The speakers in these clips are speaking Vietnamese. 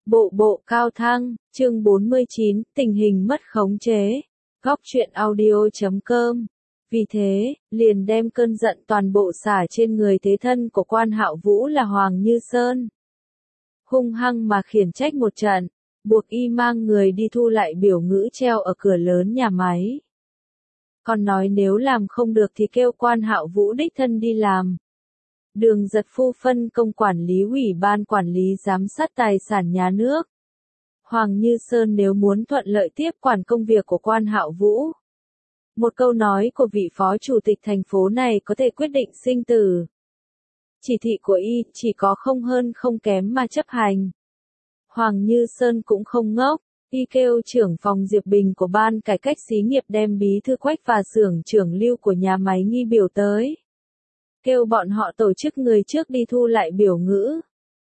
Bộ bộ cao thăng, chương 49, tình hình mất khống chế. Góc truyện audio.com. Vì thế, liền đem cơn giận toàn bộ xả trên người thế thân của Quan Hạo Vũ là Hoàng Như Sơn. Hung hăng mà khiển trách một trận, buộc y mang người đi thu lại biểu ngữ treo ở cửa lớn nhà máy. Còn nói nếu làm không được thì kêu Quan Hạo Vũ đích thân đi làm. Đường Giật Phu phân công quản lý ủy ban quản lý giám sát tài sản nhà nước. Hoàng Như Sơn nếu muốn thuận lợi tiếp quản công việc của Quan Hạo Vũ. Một câu nói của vị phó chủ tịch thành phố này có thể quyết định sinh tử. Chỉ thị của y chỉ có không hơn không kém mà chấp hành. Hoàng Như Sơn cũng không ngốc, y kêu trưởng phòng Diệp Bình của ban cải cách xí nghiệp đem bí thư Quách và xưởng trưởng Lưu của nhà máy Nghi Biểu tới. Kêu bọn họ tổ chức người trước đi thu lại biểu ngữ.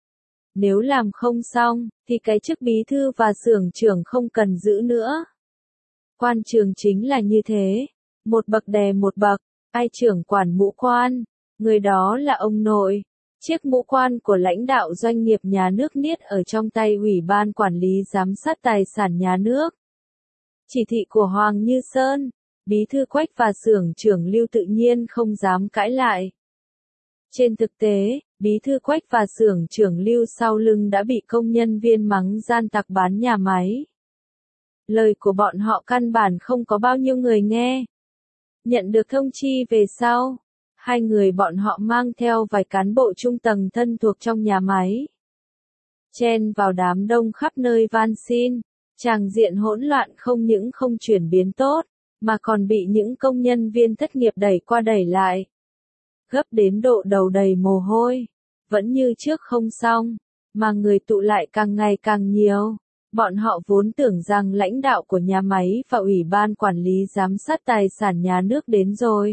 Nếu làm không xong, thì cái chức bí thư và xưởng trưởng không cần giữ nữa. Quan trường chính là như thế, một bậc đè một bậc, ai trưởng quản mũ quan, người đó là ông nội. Chiếc mũ quan của lãnh đạo doanh nghiệp nhà nước niết ở trong tay Ủy ban quản lý giám sát tài sản nhà nước. Chỉ thị của Hoàng Như Sơn, bí thư Quách và xưởng trưởng Lưu tự nhiên không dám cãi lại. Trên thực tế, bí thư Quách và xưởng trưởng Lưu sau lưng đã bị công nhân viên mắng gian tặc bán nhà máy. Lời của bọn họ căn bản không có bao nhiêu người nghe. Nhận được thông chi về sau, hai người bọn họ mang theo vài cán bộ trung tầng thân thuộc trong nhà máy. Chen vào đám đông khắp nơi van xin, tràng diện hỗn loạn không những không chuyển biến tốt, mà còn bị những công nhân viên thất nghiệp đẩy qua đẩy lại. Gấp đến độ đầu đầy mồ hôi, vẫn như trước không xong, mà người tụ lại càng ngày càng nhiều. Bọn họ vốn tưởng rằng lãnh đạo của nhà máy và Ủy ban quản lý giám sát tài sản nhà nước đến rồi.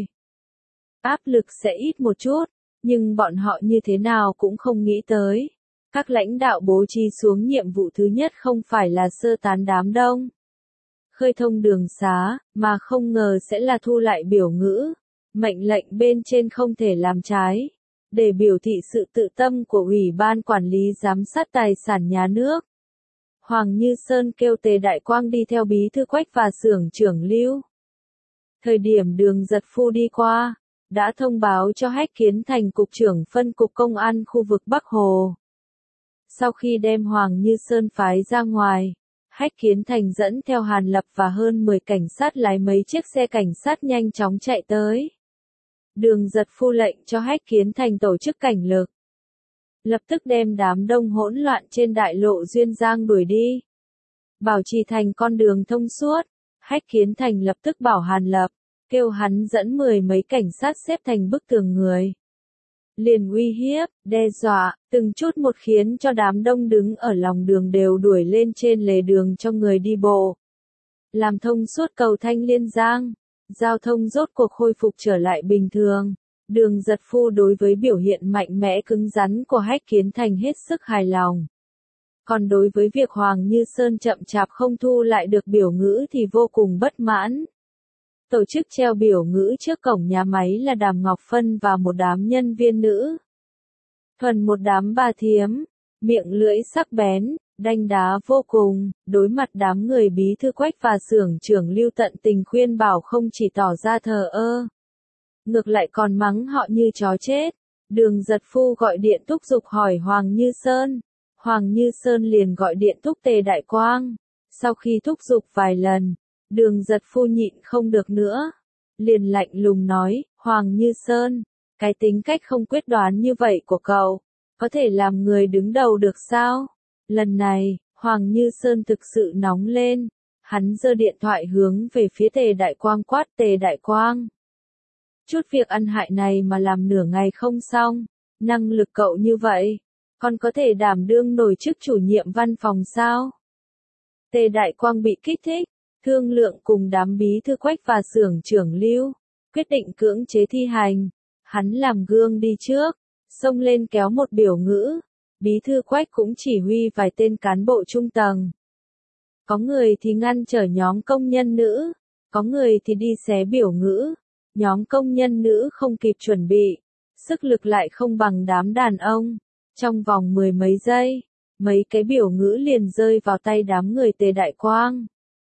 Áp lực sẽ ít một chút, nhưng bọn họ như thế nào cũng không nghĩ tới. Các lãnh đạo bố trí xuống nhiệm vụ thứ nhất không phải là sơ tán đám đông, khơi thông đường xá, mà không ngờ sẽ là thu lại biểu ngữ. Mệnh lệnh bên trên không thể làm trái, để biểu thị sự tự tâm của Ủy ban quản lý giám sát tài sản nhà nước. Hoàng Như Sơn kêu Tề Đại Quang đi theo bí thư Quách và xưởng trưởng Lưu. Thời điểm Đường Giật Phu đi qua, đã thông báo cho Hách Kiến Thành cục trưởng phân cục công an khu vực Bắc Hồ. Sau khi đem Hoàng Như Sơn phái ra ngoài, Hách Kiến Thành dẫn theo Hàn Lập và hơn 10 cảnh sát lái mấy chiếc xe cảnh sát nhanh chóng chạy tới. Đường Giật Phu lệnh cho Hách Kiến Thành tổ chức cảnh lực. Lập tức đem đám đông hỗn loạn trên đại lộ Duyên Giang đuổi đi. Bảo trì thành con đường thông suốt, Hách Kiến Thành lập tức bảo Hàn Lập, kêu hắn dẫn 10 mấy cảnh sát xếp thành bức tường người. Liền uy hiếp, đe dọa, từng chút một khiến cho đám đông đứng ở lòng đường đều đuổi lên trên lề đường cho người đi bộ. Làm thông suốt cầu Thanh Liên Giang, giao thông rốt cuộc khôi phục trở lại bình thường. Đường Giật Phu đối với biểu hiện mạnh mẽ cứng rắn của Hách Kiến Thành hết sức hài lòng. Còn đối với việc Hoàng Như Sơn chậm chạp không thu lại được biểu ngữ thì vô cùng bất mãn. Tổ chức treo biểu ngữ trước cổng nhà máy là Đàm Ngọc Phân và một đám nhân viên nữ. Thuần một đám bà thiếm, miệng lưỡi sắc bén, đanh đá vô cùng, đối mặt đám người bí thư Quách và xưởng trưởng Lưu tận tình khuyên bảo không chỉ tỏ ra thờ ơ. Ngược lại còn mắng họ như chó chết. Đường Giật Phu gọi điện thúc giục hỏi Hoàng Như Sơn. Hoàng Như Sơn liền gọi điện thúc Tề Đại Quang. Sau khi thúc giục vài lần, Đường Giật Phu nhịn không được nữa. Liền lạnh lùng nói, Hoàng Như Sơn, cái tính cách không quyết đoán như vậy của cậu, có thể làm người đứng đầu được sao? Lần này, Hoàng Như Sơn thực sự nóng lên. Hắn giơ điện thoại hướng về phía Tề Đại Quang quát Tề Đại Quang. Chút việc ăn hại này mà làm nửa ngày không xong, năng lực cậu như vậy, còn có thể đảm đương nổi chức chủ nhiệm văn phòng sao? Tề Đại Quang bị kích thích, thương lượng cùng đám bí thư Quách và xưởng trưởng Lưu, quyết định cưỡng chế thi hành. Hắn làm gương đi trước, xông lên kéo một biểu ngữ, bí thư Quách cũng chỉ huy vài tên cán bộ trung tầng. Có người thì ngăn trở nhóm công nhân nữ, có người thì đi xé biểu ngữ. Nhóm công nhân nữ không kịp chuẩn bị, sức lực lại không bằng đám đàn ông. Trong vòng 10 mấy giây, mấy cái biểu ngữ liền rơi vào tay đám người Tề Đại Quang.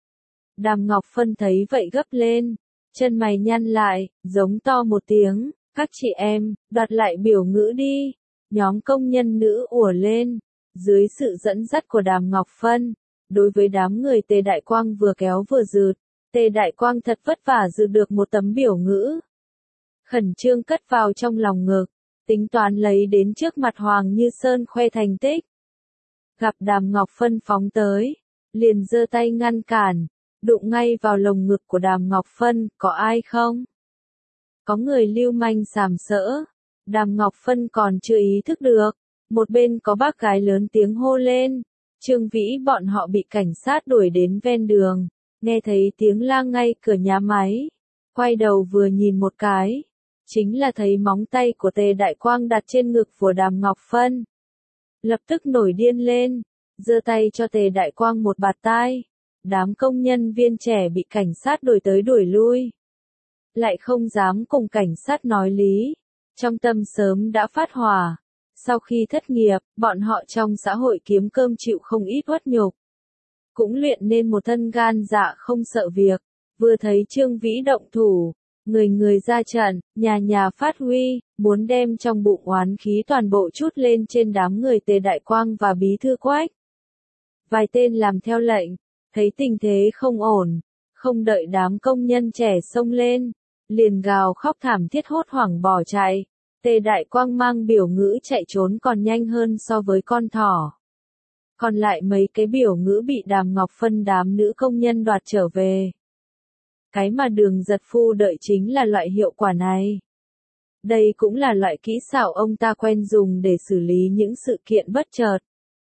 Đàm Ngọc Phân thấy vậy gấp lên, chân mày nhăn lại, giống to một tiếng, các chị em, đoạt lại biểu ngữ đi. Nhóm công nhân nữ ùa lên, dưới sự dẫn dắt của Đàm Ngọc Phân, đối với đám người Tề Đại Quang vừa kéo vừa rượt, Tề Đại Quang thật vất vả rượt được một tấm biểu ngữ. Khẩn trương cất vào trong lòng ngực, tính toán lấy đến trước mặt Hoàng Như Sơn khoe thành tích. Gặp Đàm Ngọc Phân phóng tới, liền giơ tay ngăn cản, đụng ngay vào lồng ngực của Đàm Ngọc Phân, có ai không? Có người lưu manh sàm sỡ, Đàm Ngọc Phân còn chưa ý thức được, một bên có bác gái lớn tiếng hô lên, Trương Vĩ bọn họ bị cảnh sát đuổi đến ven đường, nghe thấy tiếng la ngay cửa nhà máy, quay đầu vừa nhìn một cái, chính là thấy móng tay của Tề Đại Quang đặt trên ngực của Đàm Ngọc Phân. Lập tức nổi điên lên, giơ tay cho Tề Đại Quang một bạt tai. Đám công nhân viên trẻ bị cảnh sát đuổi tới đuổi lui, lại không dám cùng cảnh sát nói lý, trong tâm sớm đã phát hỏa. Sau khi thất nghiệp, bọn họ trong xã hội kiếm cơm chịu không ít uất nhục, cũng luyện nên một thân gan dạ không sợ việc. Vừa thấy Trương Vĩ động thủ, người người ra trận, nhà nhà phát huy, muốn đem trong bụng oán khí toàn bộ chút lên trên đám người Tề Đại Quang và Bí thư Quách. Vài tên làm theo lệnh, thấy tình thế không ổn, không đợi đám công nhân trẻ xông lên, liền gào khóc thảm thiết hốt hoảng bỏ chạy. Tề Đại Quang mang biểu ngữ chạy trốn còn nhanh hơn so với con thỏ. Còn lại mấy cái biểu ngữ bị Đàm Ngọc Phân đám nữ công nhân đoạt trở về. Cái mà Đường Giật Phu đợi chính là loại hiệu quả này. Đây cũng là loại kỹ xảo ông ta quen dùng để xử lý những sự kiện bất chợt.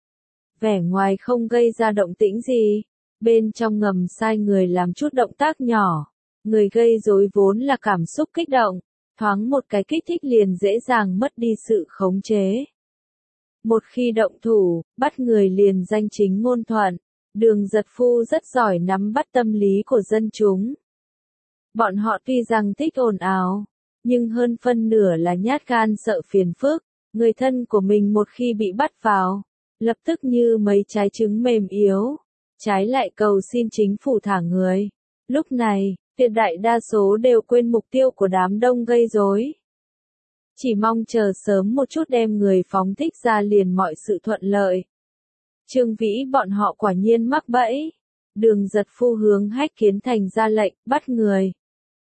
Vẻ ngoài không gây ra động tĩnh gì, bên trong ngầm sai người làm chút động tác nhỏ. Người gây rối vốn là cảm xúc kích động, thoáng một cái kích thích liền dễ dàng mất đi sự khống chế. Một khi động thủ, bắt người liền danh chính ngôn thuận, Đường Giật Phu rất giỏi nắm bắt tâm lý của dân chúng. Bọn họ tuy rằng thích ồn ào, nhưng hơn phân nửa là nhát gan sợ phiền phức, người thân của mình một khi bị bắt vào, lập tức như mấy trái trứng mềm yếu, trái lại cầu xin chính phủ thả người. Lúc này, tuyệt đại đa số đều quên mục tiêu của đám đông gây rối. Chỉ mong chờ sớm một chút đem người phóng thích ra liền mọi sự thuận lợi. Trương Vĩ bọn họ quả nhiên mắc bẫy. Đường Giật Phu hướng Hách Kiến Thành ra lệnh, bắt người.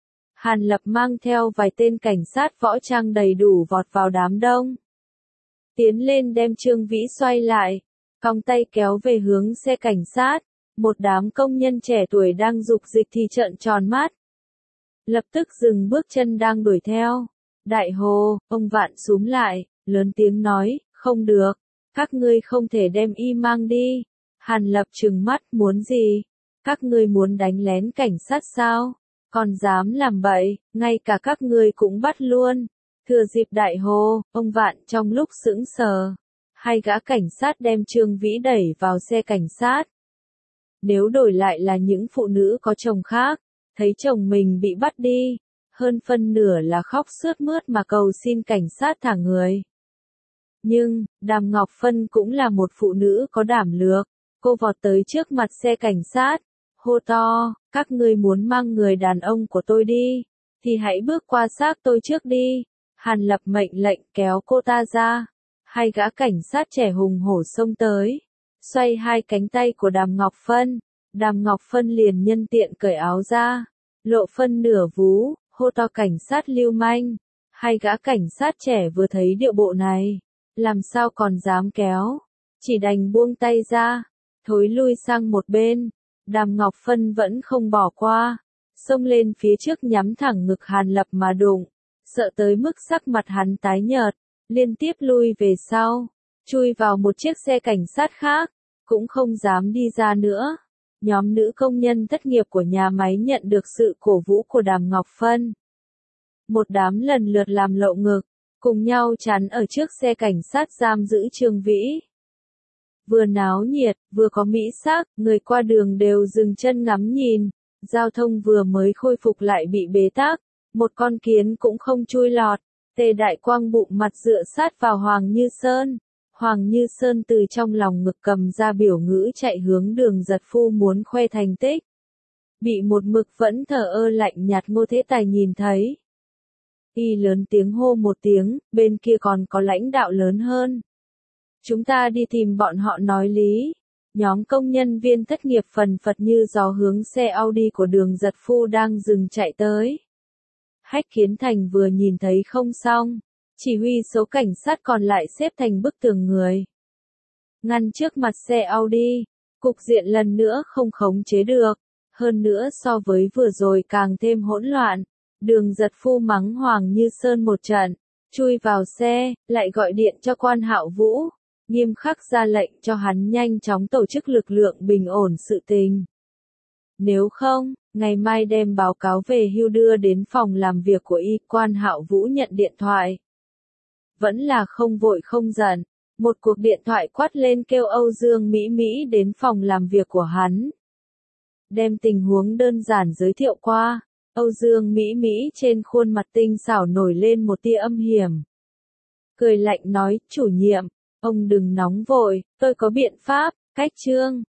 Hàn Lập mang theo vài tên cảnh sát võ trang đầy đủ vọt vào đám đông. Tiến lên đem Trương Vĩ xoay lại, cong tay kéo về hướng xe cảnh sát. Một đám công nhân trẻ tuổi đang dục dịch thì trợn tròn mắt. Lập tức dừng bước chân đang đuổi theo. Đại hồ, ông Vạn xúm lại, lớn tiếng nói, không được, các ngươi không thể đem y mang đi. Hàn Lập trừng mắt, muốn gì? Các ngươi muốn đánh lén cảnh sát sao? Còn dám làm bậy, ngay cả các ngươi cũng bắt luôn. Thừa dịp đại hồ, ông Vạn trong lúc sững sờ, hai gã cảnh sát đem Trương Vĩ đẩy vào xe cảnh sát. Nếu đổi lại là những phụ nữ có chồng khác, thấy chồng mình bị bắt đi, hơn phân nửa là khóc sướt mướt mà cầu xin cảnh sát thả người. Nhưng, Đàm Ngọc Phân cũng là một phụ nữ có đảm lược, cô vọt tới trước mặt xe cảnh sát, hô to, các ngươi muốn mang người đàn ông của tôi đi, thì hãy bước qua xác tôi trước đi. Hàn Lập mệnh lệnh kéo cô ta ra, hai gã cảnh sát trẻ hùng hổ xông tới, xoay hai cánh tay của Đàm Ngọc Phân. Đàm Ngọc Phân liền nhân tiện cởi áo ra, lộ phân nửa vú, hô to cảnh sát lưu manh. Hai gã cảnh sát trẻ vừa thấy điệu bộ này, làm sao còn dám kéo, chỉ đành buông tay ra, thối lui sang một bên. Đàm Ngọc Phân vẫn không bỏ qua, xông lên phía trước nhắm thẳng ngực Hàn Lập mà đụng, sợ tới mức sắc mặt hắn tái nhợt, liên tiếp lui về sau, chui vào một chiếc xe cảnh sát khác, cũng không dám đi ra nữa. Nhóm nữ công nhân thất nghiệp của nhà máy nhận được sự cổ vũ của Đàm Ngọc Phân. Một đám lần lượt làm lộ ngực, cùng nhau chắn ở trước xe cảnh sát giam giữ Trương Vĩ. Vừa náo nhiệt, vừa có mỹ sắc, người qua đường đều dừng chân ngắm nhìn, giao thông vừa mới khôi phục lại bị bế tắc, một con kiến cũng không chui lọt. Tề Đại Quang bụng mặt dựa sát vào Hoàng Như Sơn. Hoàng Như Sơn từ trong lòng ngực cầm ra biểu ngữ chạy hướng Đường Giật Phu muốn khoe thành tích. Bị một mực vẫn thờ ơ lạnh nhạt Ngô Thế Tài nhìn thấy. Y lớn tiếng hô một tiếng, bên kia còn có lãnh đạo lớn hơn. Chúng ta đi tìm bọn họ nói lý. Nhóm công nhân viên thất nghiệp phần phật như gió hướng xe Audi của Đường Giật Phu đang dừng chạy tới. Hách Kiến Thành vừa nhìn thấy không xong, chỉ huy số cảnh sát còn lại xếp thành bức tường người. Ngăn trước mặt xe Audi, cục diện lần nữa không khống chế được, hơn nữa so với vừa rồi càng thêm hỗn loạn. Đường Giật Phu mắng Hoàng Như Sơn một trận, chui vào xe, lại gọi điện cho quan Hạo Vũ, nghiêm khắc ra lệnh cho hắn nhanh chóng tổ chức lực lượng bình ổn sự tình. Nếu không, ngày mai đem báo cáo về hưu đưa đến phòng làm việc của y. Quan Hạo Vũ nhận điện thoại. Vẫn là không vội không giận, một cuộc điện thoại quát lên kêu Âu Dương Mỹ Mỹ đến phòng làm việc của hắn. Đem tình huống đơn giản giới thiệu qua, Âu Dương Mỹ Mỹ trên khuôn mặt tinh xảo nổi lên một tia âm hiểm. Cười lạnh nói, chủ nhiệm, ông đừng nóng vội, tôi có biện pháp, cách chương.